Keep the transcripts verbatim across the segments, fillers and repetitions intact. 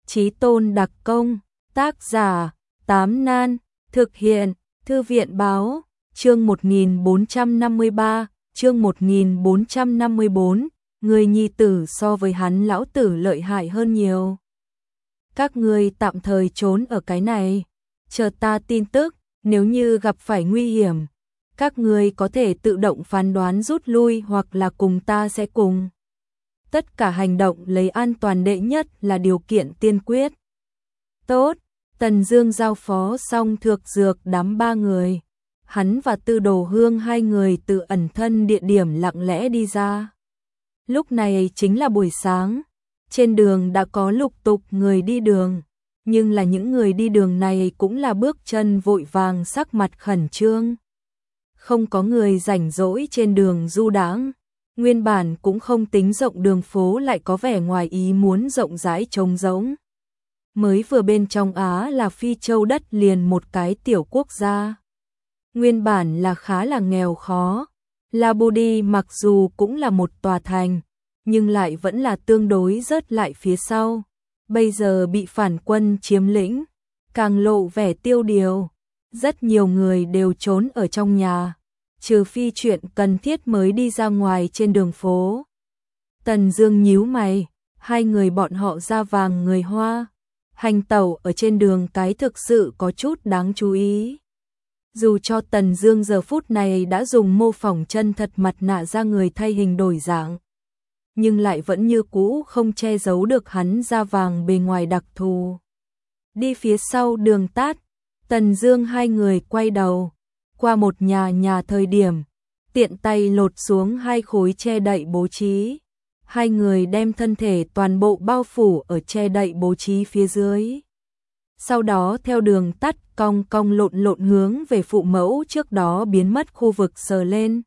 Chí tôn đặc công, tác giả, Tám Nan, thực hiện, Thư viện báo, chương một nghìn bốn trăm năm mươi ba, chương một nghìn bốn trăm năm mươi bốn, người nhi tử so với hắn lão tử lợi hại hơn nhiều. Các ngươi tạm thời trốn ở cái này, chờ ta tin tức, nếu như gặp phải nguy hiểm, các ngươi có thể tự động phán đoán rút lui hoặc là cùng ta sẽ cùng. Tất cả hành động lấy an toàn đệ nhất là điều kiện tiên quyết. Tốt, Tần Dương giao phó xong Thược Dược đám ba người. Hắn và Tư Đồ Hương hai người từ ẩn thân địa điểm lặng lẽ đi ra. Lúc này chính là buổi sáng, trên đường đã có lục tục người đi đường, nhưng là những người đi đường này cũng là bước chân vội vàng, sắc mặt khẩn trương. Không có người rảnh rỗi trên đường du đãng, nguyên bản cũng không tính rộng đường phố lại có vẻ ngoài ý muốn rộng rãi trống rỗng. Mới vừa bên trong Á là Phi Châu đất liền một cái tiểu quốc gia. Nguyên bản là khá là nghèo khó, La Bodi mặc dù cũng là một tòa thành, nhưng lại vẫn là tương đối rớt lại phía sau. Bây giờ bị phản quân chiếm lĩnh, càng lộ vẻ tiêu điều. Rất nhiều người đều trốn ở trong nhà, trừ phi chuyện cần thiết mới đi ra ngoài trên đường phố. Tần Dương nhíu mày, hai người bọn họ da vàng người Hoa, hành tẩu ở trên đường cái thực sự có chút đáng chú ý. Dù cho Tần Dương giờ phút này đã dùng mô phỏng chân thật mặt nạ ra người thay hình đổi dạng, nhưng lại vẫn như cũ không che giấu được hắn da vàng bề ngoài đặc thù. Đi phía sau đường tắt, Tần Dương hai người quay đầu, qua một nhà nhà thời điểm, tiện tay lột xuống hai khối che đậy bố trí. Hai người đem thân thể toàn bộ bao phủ ở che đậy bố trí phía dưới. Sau đó theo đường tắt cong cong lộn lộn hướng về phụ mẫu trước đó biến mất khu vực sờ lên.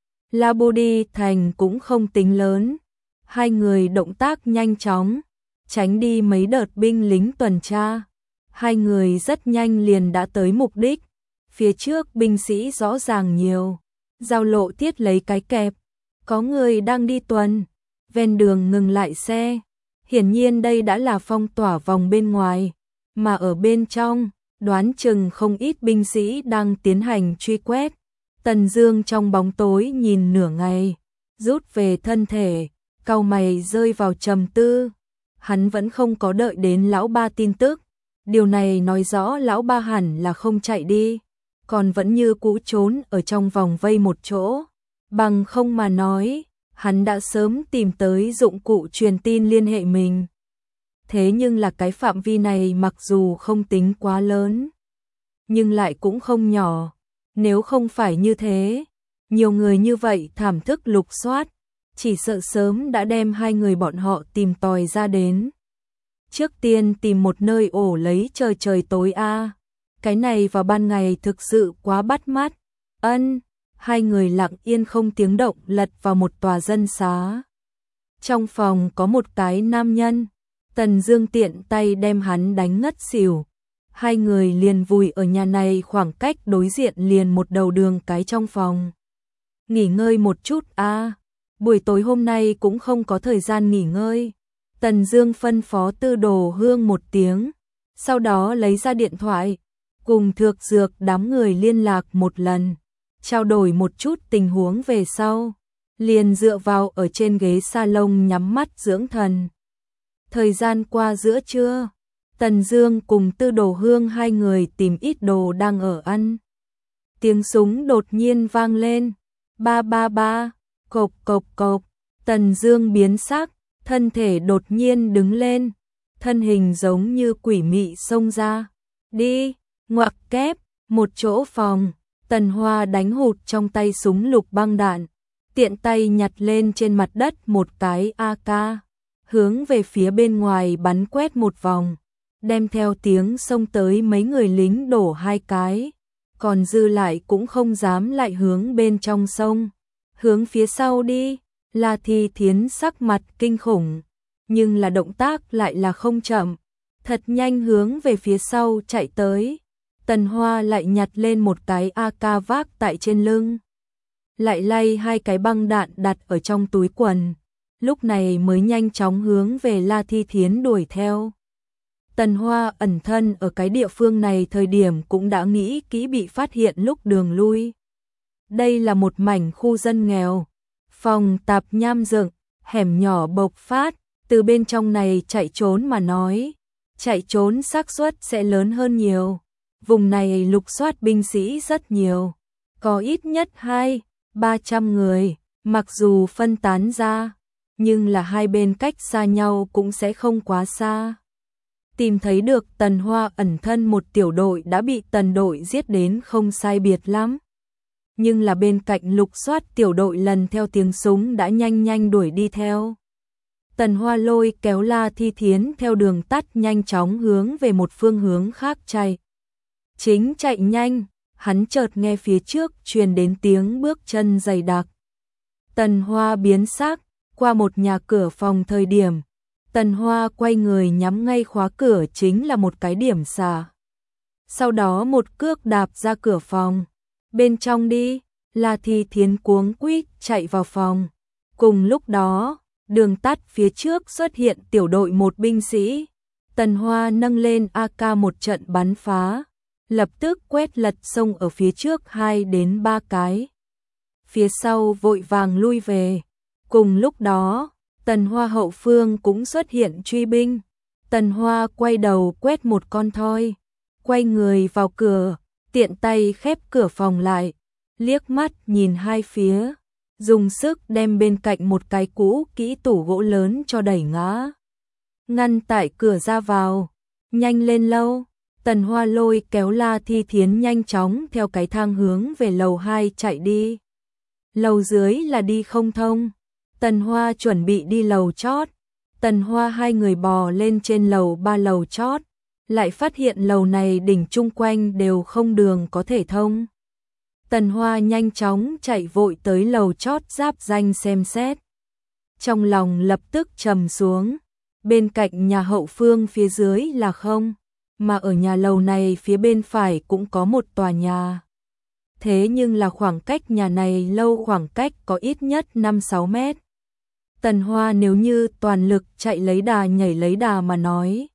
La Bodi thành cũng không tính lớn. Hai người động tác nhanh chóng, tránh đi mấy đợt binh lính tuần tra. Hai người rất nhanh liền đã tới mục đích. Phía trước binh sĩ rõ ràng nhiều. Giao lộ thiết lấy cái kẹp. Có người đang đi tuần. Ven đường ngừng lại xe. Hiển nhiên đây đã là phong tỏa vòng bên ngoài. Mà ở bên trong, đoán chừng không ít binh sĩ đang tiến hành truy quét. Tần Dương trong bóng tối nhìn nửa ngày, rút về thân thể, cau mày rơi vào trầm tư. Hắn vẫn không có đợi đến lão ba tin tức. Điều này nói rõ lão ba hẳn là không chạy đi, còn vẫn như cũ trốn ở trong vòng vây một chỗ. Bằng không mà nói, hắn đã sớm tìm tới dụng cụ truyền tin liên hệ mình. Thế nhưng là cái phạm vi này mặc dù không tính quá lớn, nhưng lại cũng không nhỏ. Nếu không phải như thế, nhiều người như vậy thảm thức lục soát, chỉ sợ sớm đã đem hai người bọn họ tìm tòi ra đến. Trước tiên tìm một nơi ổ lấy trời trời tối a. Cái này vào ban ngày thực sự quá bắt mắt. Ân, hai người lặng yên không tiếng động lật vào một tòa dân xá. Trong phòng có một cái nam nhân, Tần Dương tiện tay đem hắn đánh ngất xỉu. Hai người liền vùi ở nhà này, khoảng cách đối diện liền một đầu đường cái trong phòng. Nghỉ ngơi một chút a, buổi tối hôm nay cũng không có thời gian nghỉ ngơi. Tần Dương phân phó Tư Đồ Hương một tiếng, sau đó lấy ra điện thoại, cùng Thược Dược đám người liên lạc một lần, trao đổi một chút tình huống về sau, liền dựa vào ở trên ghế salon nhắm mắt dưỡng thần. Thời gian qua giữa trưa, Tần Dương cùng Tư Đồ Hương hai người tìm ít đồ đang ở ăn. Tiếng súng đột nhiên vang lên, ba ba ba, cộp cộp cộp. Tần Dương biến sắc, thân thể đột nhiên đứng lên, thân hình giống như quỷ mị xông ra. Đi, ngoặc kép, một chỗ phòng, Tần Hoa đánh hụt trong tay súng lục băng đạn, tiện tay nhặt lên trên mặt đất một cái a ca, hướng về phía bên ngoài bắn quét một vòng, đem theo tiếng xông tới mấy người lính đổ hai cái, còn dư lại cũng không dám lại hướng bên trong sông, hướng phía sau đi. La Thi Thiến sắc mặt kinh khủng, nhưng là động tác lại là không chậm, thật nhanh hướng về phía sau chạy tới. Tần Hoa lại nhặt lên một cái a ca vác tại trên lưng, lại lay hai cái băng đạn đặt ở trong túi quần, lúc này mới nhanh chóng hướng về La Thi Thiến đuổi theo. Tần Hoa ẩn thân ở cái địa phương này thời điểm cũng đã nghĩ kỹ bị phát hiện lúc đường lui. Đây là một mảnh khu dân nghèo, phòng tạp nham dựng, hẻm nhỏ bộc phát, từ bên trong này chạy trốn mà nói, chạy trốn xác suất sẽ lớn hơn nhiều. Vùng này lục soát binh sĩ rất nhiều, có ít nhất hai, ba trăm người, mặc dù phân tán ra, nhưng là hai bên cách xa nhau cũng sẽ không quá xa. Tìm thấy được Tần Hoa ẩn thân một tiểu đội đã bị Tần đội giết đến không sai biệt lắm. Nhưng là bên cạnh lục soát tiểu đội lần theo tiếng súng đã nhanh nhanh đuổi đi theo. Tần Hoa lôi kéo La Thi Thiến theo đường tắt nhanh chóng hướng về một phương hướng khác chạy. Chính chạy nhanh, hắn chợt nghe phía trước truyền đến tiếng bước chân dày đặc. Tần Hoa biến sắc, qua một nhà cửa phòng thời điểm. Tần Hoa quay người nhắm ngay khóa cửa chính là một cái điểm xả. Sau đó một cước đạp ra cửa phòng. Bên trong đi, La Thi Thiến cuống quýt chạy vào phòng. Cùng lúc đó, đường tắt phía trước xuất hiện tiểu đội một binh sĩ. Tần Hoa nâng lên a ca một trận bắn phá. Lập tức quét lật sông ở phía trước hai đến ba cái. Phía sau vội vàng lui về. Cùng lúc đó, Tần Hoa hậu phương cũng xuất hiện truy binh. Tần Hoa quay đầu quét một con thoi, quay người vào cửa, tiện tay khép cửa phòng lại, liếc mắt nhìn hai phía, dùng sức đem bên cạnh một cái cũ kỹ tủ gỗ lớn cho đẩy ngã. Ngăn tại cửa ra vào, nhanh lên lâu. Tần Hoa lôi kéo La Thi Thiến nhanh chóng theo cái thang hướng về lầu hai chạy đi. Lầu dưới là đi không thông. Tần Hoa chuẩn bị đi lầu chót. Tần Hoa hai người bò lên trên lầu ba lầu chót, lại phát hiện lầu này đỉnh chung quanh đều không đường có thể thông. Tần Hoa nhanh chóng chạy vội tới lầu chót giáp danh xem xét. Trong lòng lập tức trầm xuống, bên cạnh nhà hậu phương phía dưới là không, mà ở nhà lầu này phía bên phải cũng có một tòa nhà. Thế nhưng là khoảng cách nhà này lâu khoảng cách có ít nhất năm sáu mét. Tần Hoa nếu như toàn lực chạy lấy đà nhảy lấy đà mà nói,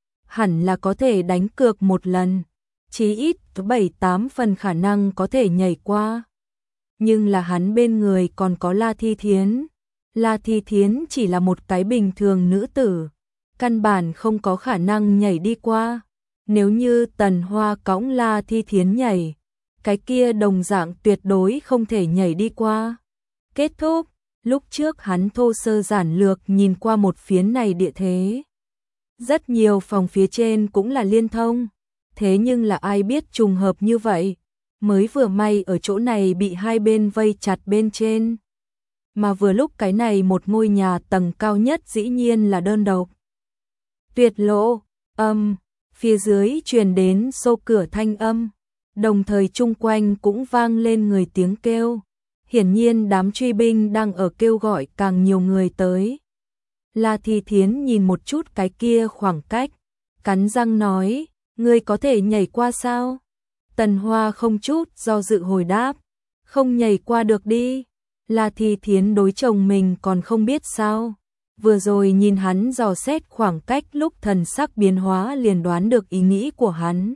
hẳn là có thể đánh cược một lần, chí ít bảy tám phần khả năng có thể nhảy qua. Nhưng là hắn bên người còn có La Thi Thiến. La Thi Thiến chỉ là một cái bình thường nữ tử, căn bản không có khả năng nhảy đi qua. Nếu như Tần Hoa cõng La Thi Thiến nhảy, cái kia đồng dạng tuyệt đối không thể nhảy đi qua. Kết thúc, lúc trước hắn thô sơ giản lược nhìn qua một phiến này địa thế. Rất nhiều phòng phía trên cũng là liên thông, thế nhưng là ai biết trùng hợp như vậy, mới vừa may ở chỗ này bị hai bên vây chặt bên trên. Mà vừa lúc cái này một ngôi nhà tầng cao nhất dĩ nhiên là đơn độc. Tuyệt lộ, âm, phía dưới truyền đến xô cửa thanh âm, đồng thời chung quanh cũng vang lên người tiếng kêu. Hiển nhiên đám truy binh đang ở kêu gọi càng nhiều người tới. La Thi Thiến nhìn một chút cái kia khoảng cách, cắn răng nói, ngươi có thể nhảy qua sao? Tần Hoa không chút do dự hồi đáp, không nhảy qua được đi. La Thi Thiến đối chồng mình còn không biết sao. Vừa rồi nhìn hắn dò xét khoảng cách lúc thần sắc biến hóa liền đoán được ý nghĩ của hắn.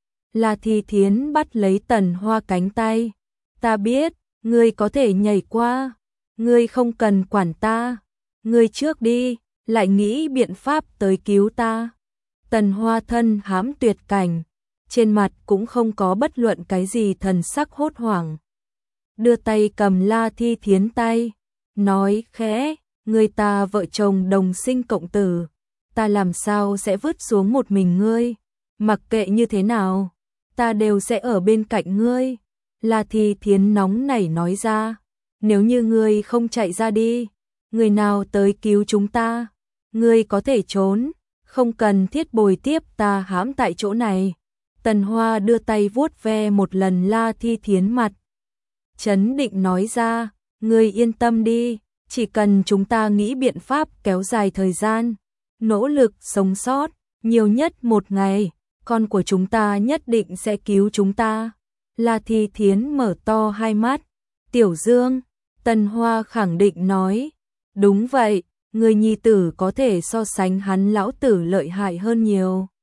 La Thi Thiến bắt lấy Tần Hoa cánh tay, ta biết, ngươi có thể nhảy qua, ngươi không cần quản ta, ngươi trước đi, lại nghĩ biện pháp tới cứu ta. Tần Hoa thân hãm tuyệt cảnh, trên mặt cũng không có bất luận cái gì thần sắc hốt hoảng. Đưa tay cầm La Thi Thiến tay, nói khẽ, ngươi ta vợ chồng đồng sinh cộng tử, ta làm sao sẽ vứt xuống một mình ngươi, mặc kệ như thế nào, ta đều sẽ ở bên cạnh ngươi. La Thi Thiến nóng nảy nói ra, nếu như ngươi không chạy ra đi, người nào tới cứu chúng ta, ngươi có thể trốn, không cần thiết bồi tiếp ta hãm tại chỗ này. Tần Hoa đưa tay vuốt ve một lần La Thi Thiến mặt, trấn định nói ra, ngươi yên tâm đi, chỉ cần chúng ta nghĩ biện pháp kéo dài thời gian, nỗ lực sống sót, nhiều nhất một ngày, con của chúng ta nhất định sẽ cứu chúng ta. La Thi Thiến mở to hai mắt, Tiểu Dương, Tần Hoa khẳng định nói, đúng vậy, người nhi tử có thể so sánh hắn lão tử lợi hại hơn nhiều.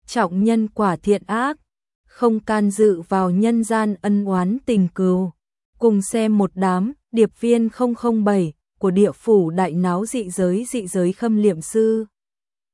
trọng nhân quả thiện ác, không can dự vào nhân gian ân oán tình cừu. Cùng xem một đám điệp viên không không bảy của địa phủ đại náo dị giới dị giới Khâm Liệm Sư.